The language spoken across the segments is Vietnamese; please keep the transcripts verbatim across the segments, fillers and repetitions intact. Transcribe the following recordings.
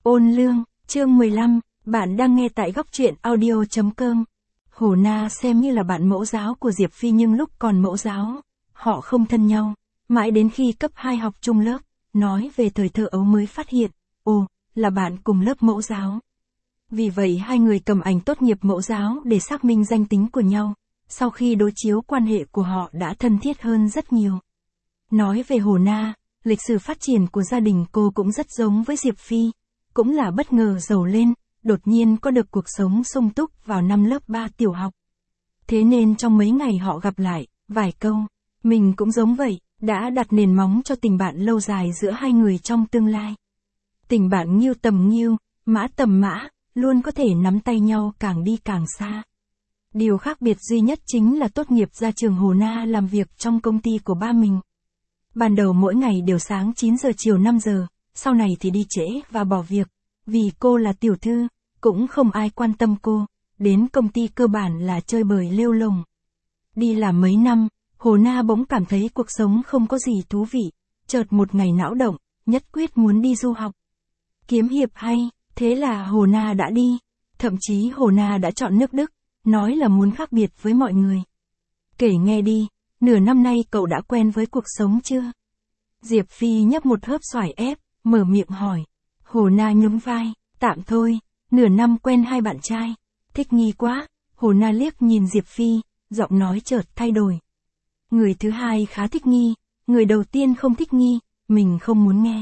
Ôn lương, chương mười lăm, bạn đang nghe tại góc truyện audio chấm com. Hồ Na xem như là bạn mẫu giáo của Diệp Phi nhưng lúc còn mẫu giáo, họ không thân nhau, mãi đến khi cấp hai học chung lớp, nói về thời thơ ấu mới phát hiện, ồ, là bạn cùng lớp mẫu giáo. Vì vậy hai người cầm ảnh tốt nghiệp mẫu giáo để xác minh danh tính của nhau, sau khi đối chiếu quan hệ của họ đã thân thiết hơn rất nhiều. Nói về Hồ Na, lịch sử phát triển của gia đình cô cũng rất giống với Diệp Phi, cũng là bất ngờ giàu lên, đột nhiên có được cuộc sống sung túc vào năm lớp ba tiểu học. Thế nên trong mấy ngày họ gặp lại, vài câu, mình cũng giống vậy, đã đặt nền móng cho tình bạn lâu dài giữa hai người trong tương lai. Tình bạn nghiêu tầm nghiêu, mã tầm mã, luôn có thể nắm tay nhau càng đi càng xa. Điều khác biệt duy nhất chính là tốt nghiệp ra trường Hồ Na làm việc trong công ty của ba mình. Ban đầu mỗi ngày đều sáng chín giờ chiều năm giờ, sau này thì đi trễ và bỏ việc, vì cô là tiểu thư, cũng không ai quan tâm cô, đến công ty cơ bản là chơi bời lêu lồng. Đi làm mấy năm, Hồ Na bỗng cảm thấy cuộc sống không có gì thú vị, chợt một ngày não động, nhất quyết muốn đi du học. Kiếm hiệp hay, thế là Hồ Na đã đi, thậm chí Hồ Na đã chọn nước Đức, nói là muốn khác biệt với mọi người. Kể nghe đi, nửa năm nay cậu đã quen với cuộc sống chưa? Diệp Phi nhấp một hớp xoài ép, mở miệng hỏi. Hồ Na nhún vai, tạm thôi, nửa năm quen hai bạn trai, thích nghi quá. Hồ Na liếc nhìn Diệp Phi, giọng nói chợt thay đổi. Người thứ hai khá thích nghi, người đầu tiên không thích nghi, mình không muốn nghe.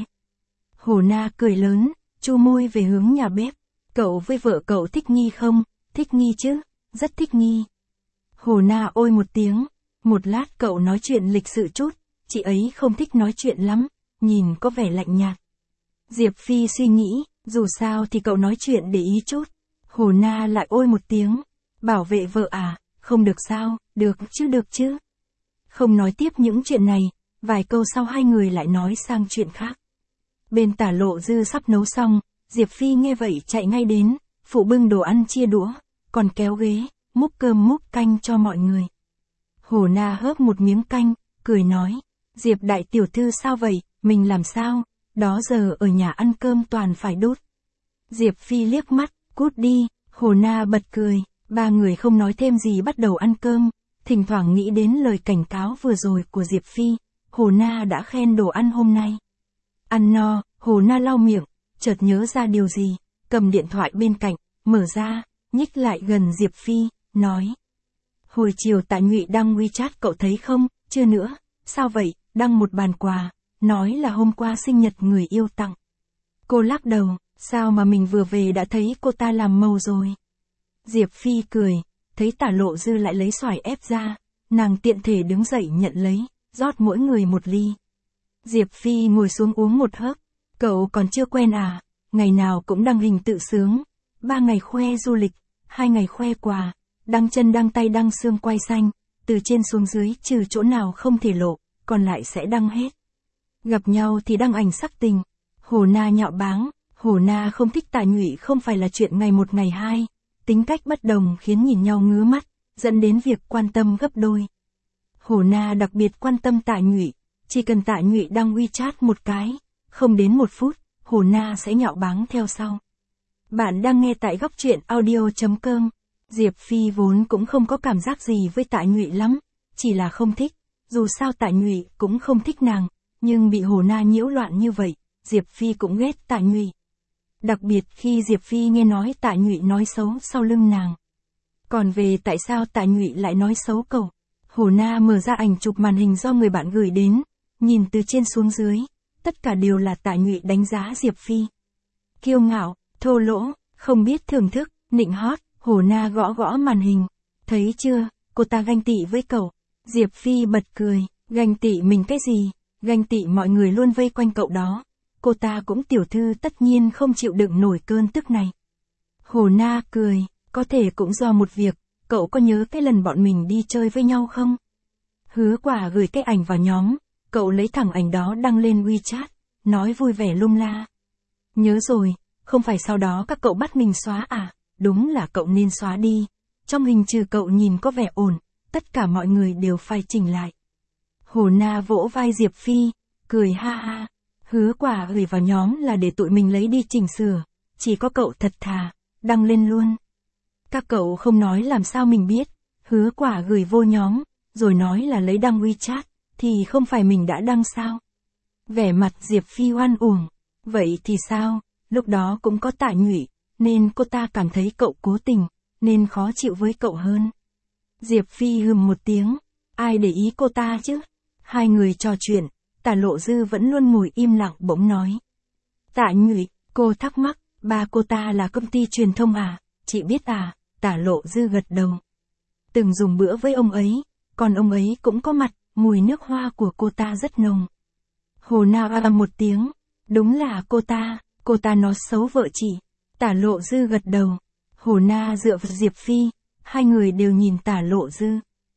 Hồ Na cười lớn, chu môi về hướng nhà bếp. Cậu với vợ cậu thích nghi không? Thích nghi chứ, rất thích nghi. Hồ Na ôi một tiếng, một lát cậu nói chuyện lịch sự chút, chị ấy không thích nói chuyện lắm, nhìn có vẻ lạnh nhạt. Diệp Phi suy nghĩ, dù sao thì cậu nói chuyện để ý chút. Hồ Na lại ôi một tiếng, bảo vệ vợ à, không được sao, được chứ được chứ. Không nói tiếp những chuyện này, vài câu sau hai người lại nói sang chuyện khác. Bên Tả Lộ Dư sắp nấu xong, Diệp Phi nghe vậy chạy ngay đến, phụ bưng đồ ăn chia đũa, còn kéo ghế, múc cơm múc canh cho mọi người. Hồ Na hớp một miếng canh, cười nói, Diệp đại tiểu thư sao vậy, mình làm sao, đó giờ ở nhà ăn cơm toàn phải đút. Diệp Phi liếc mắt, cút đi. Hồ Na bật cười, ba người không nói thêm gì bắt đầu ăn cơm, thỉnh thoảng nghĩ đến lời cảnh cáo vừa rồi của Diệp Phi, Hồ Na đã khen đồ ăn hôm nay. Ăn no, Hồ Na lau miệng, chợt nhớ ra điều gì, cầm điện thoại bên cạnh, mở ra, nhích lại gần Diệp Phi, nói. Hồi chiều Tạ Nhụy đăng WeChat cậu thấy không, chưa nữa, sao vậy, đăng một bàn quà, nói là hôm qua sinh nhật người yêu tặng. Cô lắc đầu, sao mà mình vừa về đã thấy cô ta làm màu rồi. Diệp Phi cười, thấy Tả Lộ Dư lại lấy xoài ép ra, nàng tiện thể đứng dậy nhận lấy, rót mỗi người một ly. Diệp Phi ngồi xuống uống một hớp, cậu còn chưa quen à, ngày nào cũng đăng hình tự sướng, ba ngày khoe du lịch, hai ngày khoe quà, đăng chân đăng tay đăng xương quai xanh, từ trên xuống dưới trừ chỗ nào không thể lộ, còn lại sẽ đăng hết. Gặp nhau thì đăng ảnh sắc tình. Hồ Na nhạo báng, Hồ Na không thích Tạ Nhụy không phải là chuyện ngày một ngày hai, tính cách bất đồng khiến nhìn nhau ngứa mắt, dẫn đến việc quan tâm gấp đôi. Hồ Na đặc biệt quan tâm Tạ Nhụy, chỉ cần Tạ Nhụy đăng WeChat một cái, không đến một phút, Hồ Na sẽ nhạo báng theo sau. Bạn đang nghe tại góc truyện audio chấm com. Diệp Phi vốn cũng không có cảm giác gì với Tạ Nhụy lắm, chỉ là không thích, dù sao Tạ Nhụy cũng không thích nàng, nhưng bị Hồ Na nhiễu loạn như vậy, Diệp Phi cũng ghét Tạ Nhụy. Đặc biệt khi Diệp Phi nghe nói Tạ Nhụy nói xấu sau lưng nàng. Còn về tại sao Tạ Nhụy lại nói xấu cậu, Hồ Na mở ra ảnh chụp màn hình do người bạn gửi đến, nhìn từ trên xuống dưới, tất cả đều là Tạ Nhụy đánh giá Diệp Phi. Kiêu ngạo, thô lỗ, không biết thưởng thức, nịnh hót. Hồ Na gõ gõ màn hình, thấy chưa, cô ta ganh tị với cậu. Diệp Phi bật cười, ganh tị mình cái gì, ganh tị mọi người luôn vây quanh cậu đó. Cô ta cũng tiểu thư tất nhiên không chịu đựng nổi cơn tức này. Hồ Na cười, có thể cũng do một việc, cậu có nhớ cái lần bọn mình đi chơi với nhau không? Hứa Quả gửi cái ảnh vào nhóm, cậu lấy thẳng ảnh đó đăng lên WeChat, nói vui vẻ lung la. Nhớ rồi, không phải sau đó các cậu bắt mình xóa à? Đúng là cậu nên xóa đi. Trong hình trừ cậu nhìn có vẻ ổn, tất cả mọi người đều phải chỉnh lại. Hồ Na vỗ vai Diệp Phi, cười ha ha. Hứa Quả gửi vào nhóm là để tụi mình lấy đi chỉnh sửa, chỉ có cậu thật thà, đăng lên luôn. Các cậu không nói làm sao mình biết, hứa quả gửi vô nhóm, rồi nói là lấy đăng WeChat, thì không phải mình đã đăng sao? Vẻ mặt Diệp Phi oan uổng, vậy thì sao, lúc đó cũng có Tạ Nhụy, nên cô ta cảm thấy cậu cố tình, nên khó chịu với cậu hơn. Diệp Phi hừm một tiếng, ai để ý cô ta chứ? Hai người trò chuyện, Tả Lộ Dư vẫn luôn ngồi im lặng bỗng nói. Tạ Nhụy, cô thắc mắc, ba cô ta là công ty truyền thông à, chị biết à, Tả Lộ Dư gật đầu. Từng dùng bữa với ông ấy, còn ông ấy cũng có mặt, mùi nước hoa của cô ta rất nồng. Hồ Na à một tiếng, đúng là cô ta, cô ta nói xấu vợ chị. Tả Lộ Dư gật đầu. Hồ Na dựa vào Diệp Phi, hai người đều nhìn Tả Lộ Dư.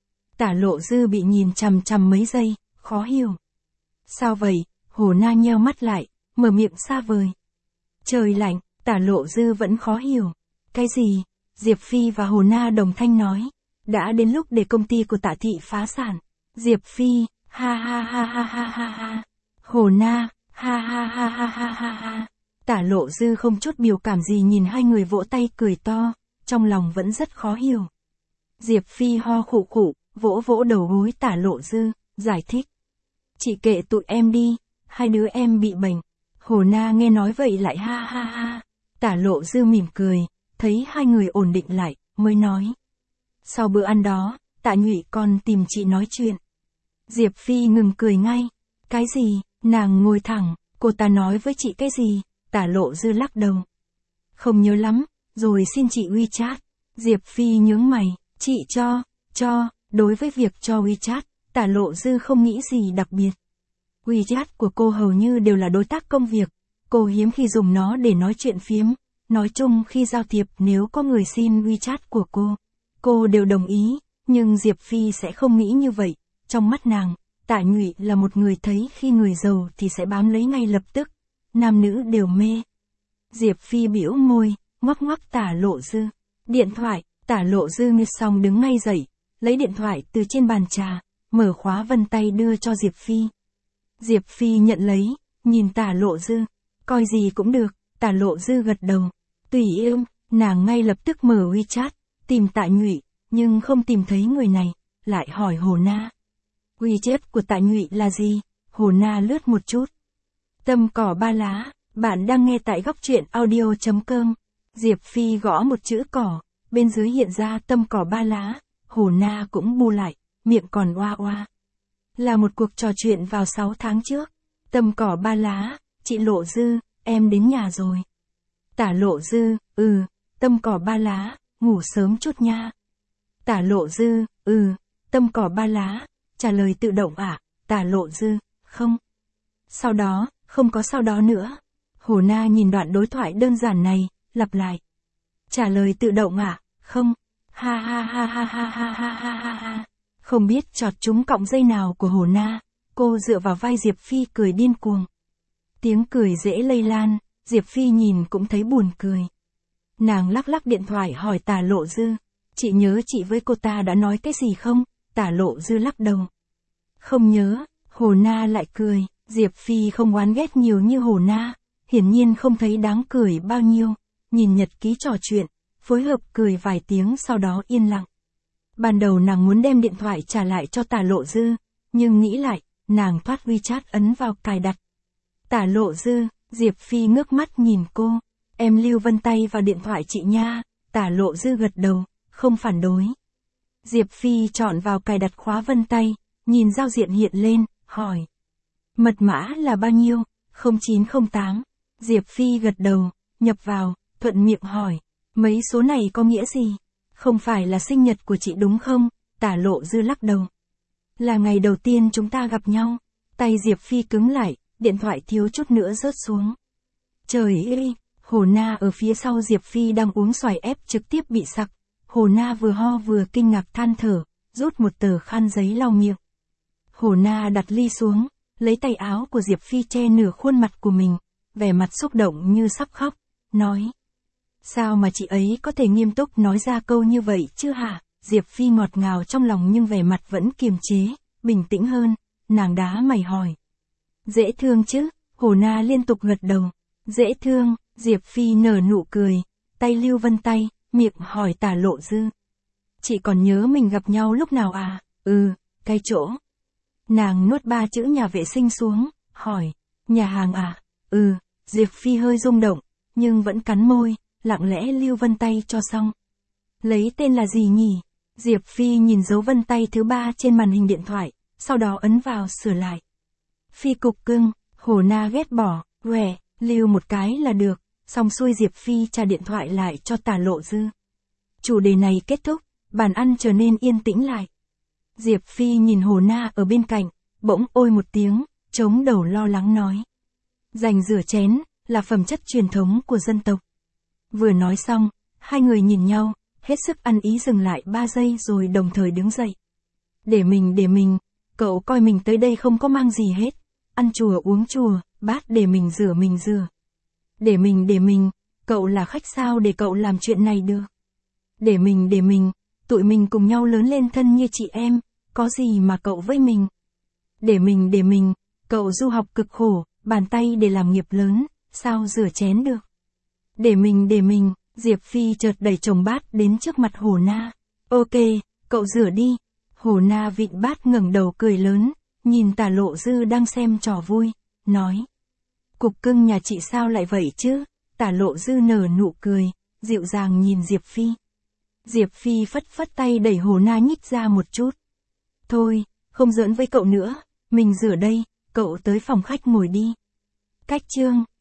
Tả Lộ Dư bị nhìn chằm chằm mấy giây, khó hiểu. Sao vậy? Hồ Na nheo mắt lại, mở miệng xa vời. Trời lạnh, Tả Lộ Dư vẫn khó hiểu. Cái gì? Diệp Phi và Hồ Na đồng thanh nói. Đã đến lúc để công ty của Tạ thị phá sản. Diệp Phi, ha ha ha ha ha ha ha. Hồ Na, ha ha ha ha ha ha ha. Tả Lộ Dư không chút biểu cảm gì nhìn hai người vỗ tay cười to, trong lòng vẫn rất khó hiểu. Diệp Phi ho khụ khụ, vỗ vỗ đầu gối Tả Lộ Dư, giải thích. Chị kệ tụi em đi, hai đứa em bị bệnh. Hồ Na nghe nói vậy lại ha ha ha. Tả Lộ Dư mỉm cười, thấy hai người ổn định lại, mới nói. Sau bữa ăn đó, Tạ Nhụy còn tìm chị nói chuyện. Diệp Phi ngừng cười ngay. Cái gì? Nàng ngồi thẳng, cô ta nói với chị cái gì? Tả Lộ Dư lắc đầu. Không nhớ lắm, rồi xin chị WeChat. Diệp Phi nhướng mày, chị cho, cho, đối với việc cho WeChat, Tả Lộ Dư không nghĩ gì đặc biệt. WeChat của cô hầu như đều là đối tác công việc, cô hiếm khi dùng nó để nói chuyện phiếm. Nói chung khi giao thiệp nếu có người xin WeChat của cô, cô đều đồng ý, nhưng Diệp Phi sẽ không nghĩ như vậy. Trong mắt nàng, Tạ Nhụy là một người thấy khi người giàu thì sẽ bám lấy ngay lập tức. Nam nữ đều mê. Diệp Phi bĩu môi, ngoắc ngoắc Tả Lộ Dư. Điện thoại, Tả Lộ Dư nghe xong đứng ngay dậy, lấy điện thoại từ trên bàn trà, mở khóa vân tay đưa cho Diệp Phi. Diệp Phi nhận lấy, nhìn Tả Lộ Dư, coi gì cũng được, Tả Lộ Dư gật đầu. Tùy ương, nàng ngay lập tức mở WeChat, tìm Tạ Nhụy, nhưng không tìm thấy người này, lại hỏi Hồ Na. WeChat của Tạ Nhụy là gì? Hồ Na lướt một chút. Tâm cỏ ba lá, bạn đang nghe tại góc truyện audio chấm com. Diệp Phi gõ một chữ cỏ, bên dưới hiện ra tâm cỏ ba lá, Hồ Na cũng bu lại, miệng còn oa oa. Là một cuộc trò chuyện vào sáu tháng trước. Tâm cỏ ba lá, chị Lộ Dư, em đến nhà rồi. Tả Lộ Dư, ừ, tâm cỏ ba lá, ngủ sớm chút nha. Tả Lộ Dư, ừ, tâm cỏ ba lá, trả lời tự động ạ. À? Tả Lộ Dư, không. Sau đó, không có sau đó nữa. Hồ Na nhìn đoạn đối thoại đơn giản này, lặp lại. Trả lời tự động ạ, à? Không. Ha ha ha ha ha ha ha ha ha ha. Không biết chọt trúng cọng dây nào của Hồ Na, cô dựa vào vai Diệp Phi cười điên cuồng. Tiếng cười dễ lây lan, Diệp Phi nhìn cũng thấy buồn cười. Nàng lắc lắc điện thoại hỏi Tả Lộ Dư, chị nhớ chị với cô ta đã nói cái gì không? Tả Lộ Dư lắc đầu. Không nhớ, Hồ Na lại cười, Diệp Phi không oán ghét nhiều như Hồ Na, hiển nhiên không thấy đáng cười bao nhiêu, nhìn nhật ký trò chuyện, phối hợp cười vài tiếng sau đó yên lặng. Ban đầu nàng muốn đem điện thoại trả lại cho Tả Lộ Dư, nhưng nghĩ lại, nàng thoát WeChat ấn vào cài đặt. Tả Lộ Dư, Diệp Phi ngước mắt nhìn cô, em lưu vân tay vào điện thoại chị nha. Tả Lộ Dư gật đầu, không phản đối. Diệp Phi chọn vào cài đặt khóa vân tay, nhìn giao diện hiện lên, hỏi. Mật mã là bao nhiêu? không chín không tám. Diệp Phi gật đầu, nhập vào, thuận miệng hỏi. Mấy số này có nghĩa gì? Không phải là sinh nhật của chị đúng không? Tả Lộ Dư lắc đầu. Là ngày đầu tiên chúng ta gặp nhau. Tay Diệp Phi cứng lại, điện thoại thiếu chút nữa rớt xuống. Trời ơi, Hồ Na ở phía sau Diệp Phi đang uống xoài ép trực tiếp bị sặc. Hồ Na vừa ho vừa kinh ngạc than thở, rút một tờ khăn giấy lau miệng. Hồ Na đặt ly xuống, lấy tay áo của Diệp Phi che nửa khuôn mặt của mình, vẻ mặt xúc động như sắp khóc, nói. Sao mà chị ấy có thể nghiêm túc nói ra câu như vậy chứ hả? Diệp Phi ngọt ngào trong lòng nhưng vẻ mặt vẫn kiềm chế, bình tĩnh hơn, nàng đá mày hỏi. Dễ thương chứ? Hồ Na liên tục gật đầu. Dễ thương, Diệp Phi nở nụ cười, tay Lưu Vân tay, miệng hỏi Tả Lộ Dư. Chị còn nhớ mình gặp nhau lúc nào à? Ừ, cái chỗ. Nàng nuốt ba chữ nhà vệ sinh xuống, hỏi, nhà hàng à? Ừ, Diệp Phi hơi rung động, nhưng vẫn cắn môi, lặng lẽ Lưu Vân tay cho xong. Lấy tên là gì nhỉ? Diệp Phi nhìn dấu vân tay thứ ba trên màn hình điện thoại, sau đó ấn vào sửa lại. Phi cục cưng, Hồ Na ghét bỏ, quẻ, lưu một cái là được, xong xuôi Diệp Phi trả điện thoại lại cho Tả Lộ Dư. Chủ đề này kết thúc, bàn ăn trở nên yên tĩnh lại. Diệp Phi nhìn Hồ Na ở bên cạnh, bỗng ôi một tiếng, chống đầu lo lắng nói. Dành rửa chén, là phẩm chất truyền thống của dân tộc. Vừa nói xong, hai người nhìn nhau, hết sức ăn ý dừng lại ba giây rồi đồng thời đứng dậy. Để mình để mình, cậu coi mình tới đây không có mang gì hết. Ăn chùa uống chùa, bát để mình rửa mình rửa. Để mình để mình, cậu là khách sao để cậu làm chuyện này được. Để mình để mình, tụi mình cùng nhau lớn lên thân như chị em, có gì mà cậu với mình. Để mình để mình, cậu du học cực khổ, bàn tay để làm nghiệp lớn, sao rửa chén được. Để mình để mình, Diệp Phi chợt đẩy chồng bát đến trước mặt Hồ Na. Ok, cậu rửa đi. Hồ Na vịn bát ngẩng đầu cười lớn, nhìn Tả Lộ Dư đang xem trò vui, nói. Cục cưng nhà chị sao lại vậy chứ? Tả Lộ Dư nở nụ cười, dịu dàng nhìn Diệp Phi. Diệp Phi phất phất tay đẩy Hồ Na nhích ra một chút. Thôi, không giỡn với cậu nữa, mình rửa đây, cậu tới phòng khách ngồi đi. Cách chương